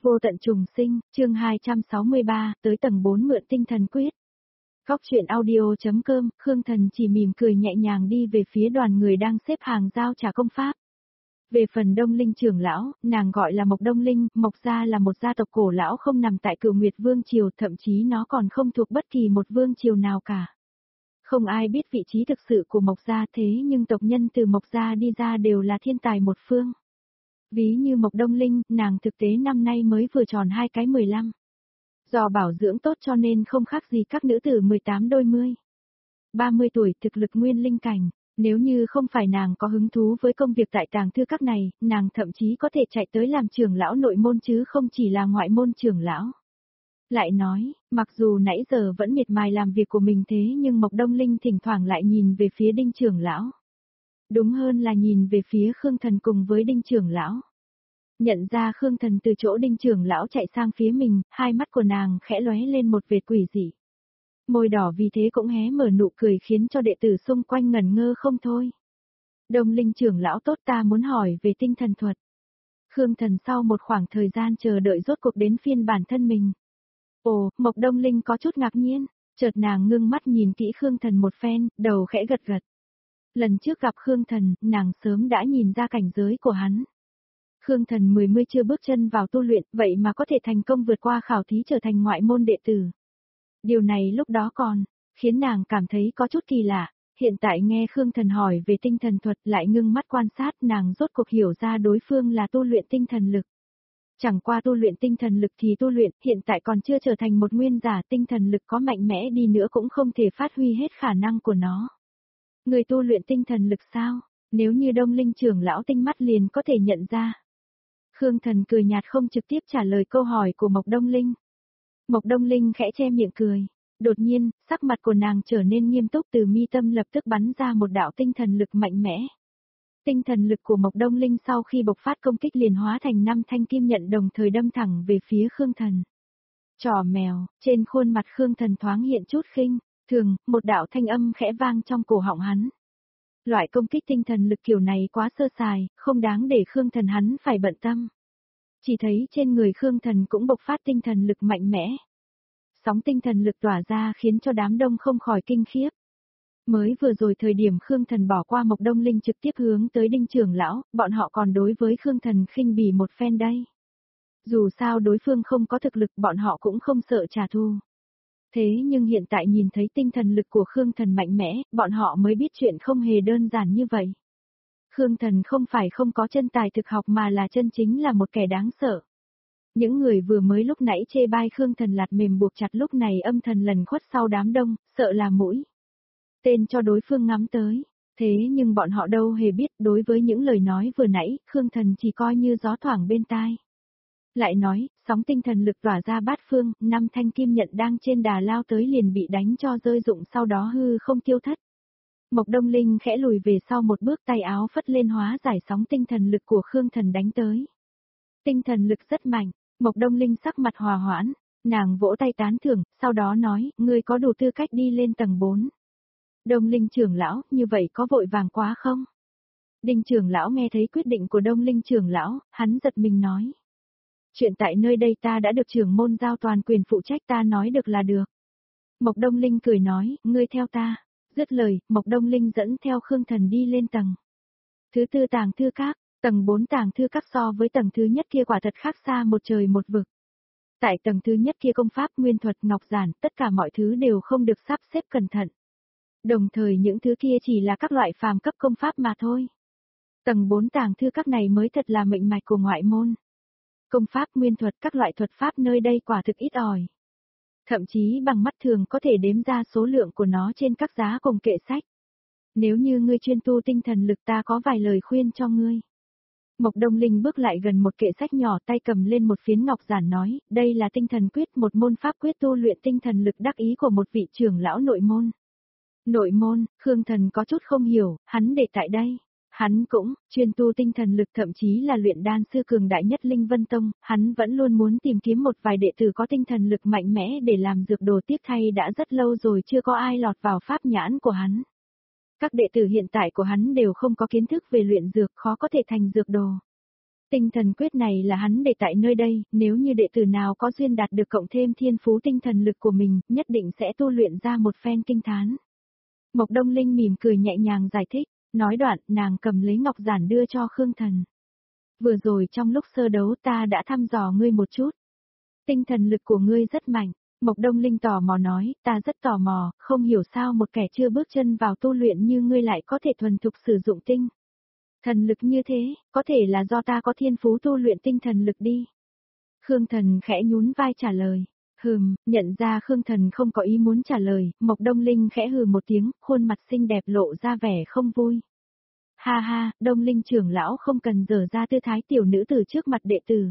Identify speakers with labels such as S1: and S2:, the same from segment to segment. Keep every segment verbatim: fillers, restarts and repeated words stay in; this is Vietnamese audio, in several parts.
S1: Vô tận trùng sinh, chương hai trăm sáu mươi ba, tới tầng bốn mượn tinh thần quyết. Góc truyện audio.com, Khương Thần chỉ mỉm cười nhẹ nhàng đi về phía đoàn người đang xếp hàng giao trả công pháp. Về phần Đông Linh trưởng lão, nàng gọi là Mộc Đông Linh, Mộc gia là một gia tộc cổ lão không nằm tại Cửu Nguyệt Vương triều, thậm chí nó còn không thuộc bất kỳ một vương triều nào cả. Không ai biết vị trí thực sự của Mộc gia, thế nhưng tộc nhân từ Mộc gia đi ra đều là thiên tài một phương. Ví như Mộc Đông Linh, nàng thực tế năm nay mới vừa tròn hai cái mười lăm. Do bảo dưỡng tốt cho nên không khác gì các nữ tử mười tám đôi mươi. ba mươi tuổi thực lực nguyên linh cảnh, nếu như không phải nàng có hứng thú với công việc tại tàng thư các này, nàng thậm chí có thể chạy tới làm trưởng lão nội môn chứ không chỉ là ngoại môn trưởng lão. Lại nói, mặc dù nãy giờ vẫn miệt mài làm việc của mình thế nhưng Mộc Đông Linh thỉnh thoảng lại nhìn về phía Đinh trưởng lão. Đúng hơn là nhìn về phía Khương Thần cùng với Đinh trưởng lão. Nhận ra Khương Thần từ chỗ Đinh trưởng lão chạy sang phía mình, hai mắt của nàng khẽ lóe lên một vệt quỷ dị. Môi đỏ vì thế cũng hé mở nụ cười khiến cho đệ tử xung quanh ngẩn ngơ không thôi. Đông Linh trưởng lão tốt, ta muốn hỏi về tinh thần thuật. Khương Thần sau một khoảng thời gian chờ đợi rốt cuộc đến phiên bản thân mình. Ồ, Mộc Đông Linh có chút ngạc nhiên, chợt nàng ngưng mắt nhìn kỹ Khương Thần một phen, đầu khẽ gật gật. Lần trước gặp Khương Thần, nàng sớm đã nhìn ra cảnh giới của hắn. Khương Thần mười mươi chưa bước chân vào tu luyện, vậy mà có thể thành công vượt qua khảo thí trở thành ngoại môn đệ tử. Điều này lúc đó còn khiến nàng cảm thấy có chút kỳ lạ, hiện tại nghe Khương Thần hỏi về tinh thần thuật lại ngưng mắt quan sát, nàng rốt cuộc hiểu ra đối phương là tu luyện tinh thần lực. Chẳng qua tu luyện tinh thần lực thì tu luyện, hiện tại còn chưa trở thành một nguyên giả, tinh thần lực có mạnh mẽ đi nữa cũng không thể phát huy hết khả năng của nó. Người tu luyện tinh thần lực sao? Nếu như Đông Linh trưởng lão tinh mắt liền có thể nhận ra. Khương Thần cười nhạt không trực tiếp trả lời câu hỏi của Mộc Đông Linh. Mộc Đông Linh khẽ che miệng cười. Đột nhiên, sắc mặt của nàng trở nên nghiêm túc, từ mi tâm lập tức bắn ra một đạo tinh thần lực mạnh mẽ. Tinh thần lực của Mộc Đông Linh sau khi bộc phát công kích liền hóa thành năm thanh kim nhận đồng thời đâm thẳng về phía Khương Thần. Trò mèo, trên khuôn mặt Khương Thần thoáng hiện chút khinh thường, một đạo thanh âm khẽ vang trong cổ họng hắn. Loại công kích tinh thần lực kiểu này quá sơ sài, không đáng để Khương Thần hắn phải bận tâm. Chỉ thấy trên người Khương Thần cũng bộc phát tinh thần lực mạnh mẽ. Sóng tinh thần lực tỏa ra khiến cho đám đông không khỏi kinh khiếp. Mới vừa rồi thời điểm Khương Thần bỏ qua Mộc Đông Linh trực tiếp hướng tới Đinh trưởng lão, bọn họ còn đối với Khương Thần khinh bỉ một phen đây. Dù sao đối phương không có thực lực, bọn họ cũng không sợ trả thù. Thế nhưng hiện tại nhìn thấy tinh thần lực của Khương Thần mạnh mẽ, bọn họ mới biết chuyện không hề đơn giản như vậy. Khương Thần không phải không có chân tài thực học mà là chân chính là một kẻ đáng sợ. Những người vừa mới lúc nãy chê bai Khương Thần lạt mềm buộc chặt lúc này âm thần lần khuất sau đám đông, sợ là mũi tên cho đối phương ngắm tới. Thế nhưng bọn họ đâu hề biết, đối với những lời nói vừa nãy, Khương Thần chỉ coi như gió thoảng bên tai. Lại nói, sóng tinh thần lực tỏa ra bát phương, năm thanh kim nhận đang trên đà lao tới liền bị đánh cho rơi rụng, sau đó hư không tiêu thất. Mộc Đông Linh khẽ lùi về sau một bước, tay áo phất lên hóa giải sóng tinh thần lực của Khương Thần đánh tới. Tinh thần lực rất mạnh, Mộc Đông Linh sắc mặt hòa hoãn, nàng vỗ tay tán thưởng, sau đó nói, ngươi có đủ tư cách đi lên tầng bốn. Đông Linh trưởng lão, như vậy có vội vàng quá không? Đinh trưởng lão nghe thấy quyết định của Đông Linh trưởng lão, hắn giật mình nói. Chuyện tại nơi đây ta đã được trưởng môn giao toàn quyền phụ trách, ta nói được là được. Mộc Đông Linh cười nói, ngươi theo ta. Dứt lời, Mộc Đông Linh dẫn theo Khương Thần đi lên tầng thứ tư tàng thư các, tầng bốn tàng thư các so với tầng thứ nhất kia quả thật khác xa một trời một vực. Tại tầng thứ nhất kia công pháp nguyên thuật ngọc giản, tất cả mọi thứ đều không được sắp xếp cẩn thận. Đồng thời những thứ kia chỉ là các loại phàm cấp công pháp mà thôi. Tầng bốn tàng thư các này mới thật là mệnh mạch của ngoại môn. Công pháp nguyên thuật, các loại thuật pháp nơi đây quả thực ít ỏi. Thậm chí bằng mắt thường có thể đếm ra số lượng của nó trên các giá cùng kệ sách. Nếu như ngươi chuyên tu tinh thần lực, ta có vài lời khuyên cho ngươi. Mộc Đông Linh bước lại gần một kệ sách nhỏ, tay cầm lên một phiến ngọc giản nói, đây là tinh thần quyết, một môn pháp quyết tu luyện tinh thần lực đắc ý của một vị trưởng lão nội môn. Nội môn, Khương Thần có chút không hiểu, hắn để tại đây. Hắn cũng, chuyên tu tinh thần lực, thậm chí là luyện đan sư cường đại nhất Linh Vân Tông, hắn vẫn luôn muốn tìm kiếm một vài đệ tử có tinh thần lực mạnh mẽ để làm dược đồ, tiếc thay đã rất lâu rồi chưa có ai lọt vào pháp nhãn của hắn. Các đệ tử hiện tại của hắn đều không có kiến thức về luyện dược, khó có thể thành dược đồ. Tinh thần quyết này là hắn để tại nơi đây, nếu như đệ tử nào có duyên đạt được cộng thêm thiên phú tinh thần lực của mình, nhất định sẽ tu luyện ra một phen kinh thán. Mộc Đông Linh mỉm cười nhẹ nhàng giải thích, nói đoạn, nàng cầm lấy ngọc giản đưa cho Khương Thần. Vừa rồi trong lúc sơ đấu ta đã thăm dò ngươi một chút. Tinh thần lực của ngươi rất mạnh. Mộc Đông Linh tò mò nói, ta rất tò mò, không hiểu sao một kẻ chưa bước chân vào tu luyện như ngươi lại có thể thuần thục sử dụng tinh thần lực như thế, có thể là do ta có thiên phú tu luyện tinh thần lực đi. Khương Thần khẽ nhún vai trả lời. Hừm, nhận ra Khương Thần không có ý muốn trả lời, Mộc Đông Linh khẽ hừ một tiếng, khuôn mặt xinh đẹp lộ ra vẻ không vui. Ha ha, Đông Linh trưởng lão không cần dở ra tư thái tiểu nữ tử trước mặt đệ tử.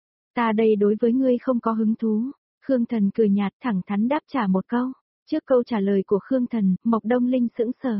S1: Ta đây đối với ngươi không có hứng thú. Khương Thần cười nhạt thẳng thắn đáp trả một câu. Trước câu trả lời của Khương Thần, Mộc Đông Linh sững sờ.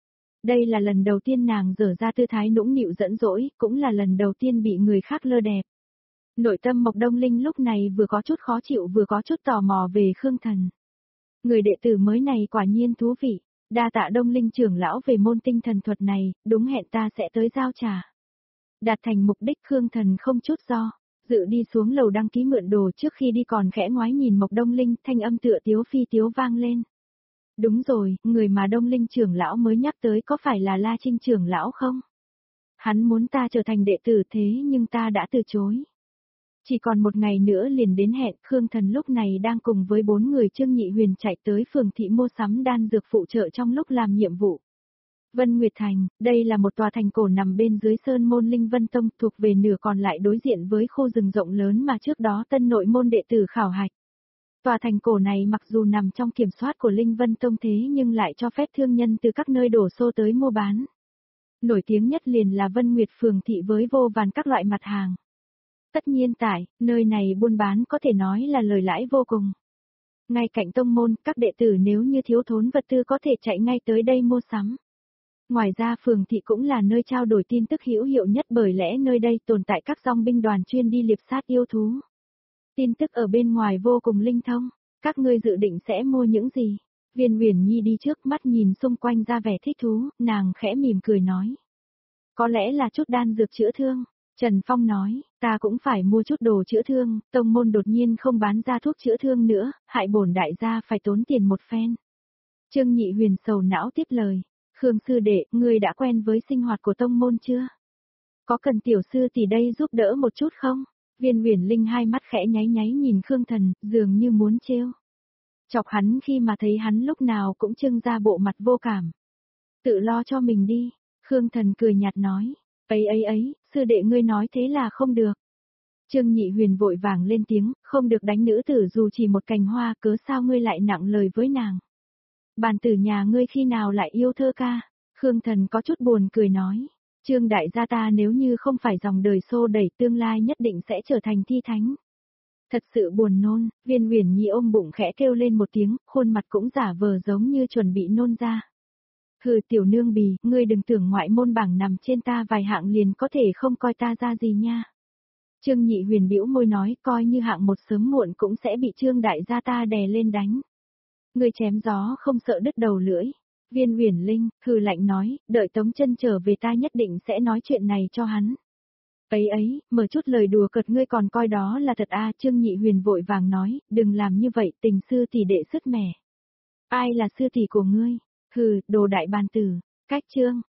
S1: Đây là lần đầu tiên nàng dở ra tư thái nũng nịu dẫn dỗi, cũng là lần đầu tiên bị người khác lơ đẹp. Nội tâm Mộc Đông Linh lúc này vừa có chút khó chịu vừa có chút tò mò về Khương Thần. Người đệ tử mới này quả nhiên thú vị, đa tạ Đông Linh trưởng lão về môn tinh thần thuật này, đúng hẹn ta sẽ tới giao trà. Đạt thành mục đích Khương Thần không chút do dự đi xuống lầu đăng ký mượn đồ trước khi đi còn khẽ ngoái nhìn Mộc Đông Linh, thanh âm tựa tiếu phi tiếu vang lên. Đúng rồi, người mà Đông Linh trưởng lão mới nhắc tới có phải là La Trinh trưởng lão không? Hắn muốn ta trở thành đệ tử thế nhưng ta đã từ chối. Chỉ còn một ngày nữa liền đến hẹn, Khương Thần lúc này đang cùng với bốn người Trương Nhị Huyền chạy tới phường thị mua sắm đan dược phụ trợ trong lúc làm nhiệm vụ. Vân Nguyệt Thành, đây là một tòa thành cổ nằm bên dưới sơn môn Linh Vân Tông, thuộc về nửa còn lại đối diện với khu rừng rộng lớn mà trước đó tân nội môn đệ tử khảo hạch. Tòa thành cổ này mặc dù nằm trong kiểm soát của Linh Vân Tông thế nhưng lại cho phép thương nhân từ các nơi đổ xô tới mua bán. Nổi tiếng nhất liền là Vân Nguyệt phường thị với vô vàn các loại mặt hàng. Tất nhiên tại, nơi này buôn bán có thể nói là lời lãi vô cùng. Ngay cạnh tông môn, các đệ tử nếu như thiếu thốn vật tư có thể chạy ngay tới đây mua sắm. Ngoài ra phường thị cũng là nơi trao đổi tin tức hữu hiệu nhất bởi lẽ nơi đây tồn tại các dòng binh đoàn chuyên đi liệp sát yêu thú. Tin tức ở bên ngoài vô cùng linh thông, các ngươi dự định sẽ mua những gì? Viên Uyển Nhi đi trước mắt nhìn xung quanh ra vẻ thích thú, nàng khẽ mỉm cười nói. Có lẽ là chút đan dược chữa thương. Trần Phong nói, ta cũng phải mua chút đồ chữa thương, tông môn đột nhiên không bán ra thuốc chữa thương nữa, hại bổn đại gia phải tốn tiền một phen. Trương Nhị Huyền sầu não tiếp lời, Khương sư đệ, ngươi đã quen với sinh hoạt của tông môn chưa? Có cần tiểu sư tỷ đây giúp đỡ một chút không? Viên Uyển Linh hai mắt khẽ nháy nháy nhìn Khương Thần, dường như muốn trêu chọc hắn khi mà thấy hắn lúc nào cũng trưng ra bộ mặt vô cảm. Tự lo cho mình đi, Khương Thần cười nhạt nói. Ấy ấy ấy, sư đệ ngươi nói thế là không được. Trương Nhị Huyền vội vàng lên tiếng, không được đánh nữ tử dù chỉ một cành hoa, cớ sao ngươi lại nặng lời với nàng. Bàn tử nhà ngươi khi nào lại yêu thơ ca? Khương Thần có chút buồn cười nói. Trương đại gia ta nếu như không phải dòng đời xô đẩy tương lai nhất định sẽ trở thành thi thánh. Thật sự buồn nôn, Viên Uyển Nhi ôm bụng khẽ kêu lên một tiếng, khuôn mặt cũng giả vờ giống như chuẩn bị nôn ra. Hừ tiểu nương bì, ngươi đừng tưởng ngoại môn bảng nằm trên ta vài hạng liền có thể không coi ta ra gì nha. Trương Nhị Huyền bĩu môi nói coi như hạng một sớm muộn cũng sẽ bị Trương đại gia ta đè lên đánh. Ngươi chém gió không sợ đứt đầu lưỡi. Viên Uyển Linh, hừ lạnh nói, đợi Tống Chân trở về ta nhất định sẽ nói chuyện này cho hắn. Ấy ấy, mở chút lời đùa cợt ngươi còn coi đó là thật à, Trương Nhị Huyền vội vàng nói, đừng làm như vậy, tình sư tỷ đệ sứt mẻ. Ai là sư tỷ của ngươi? Hừ, đồ đại bàn tử, cách chương.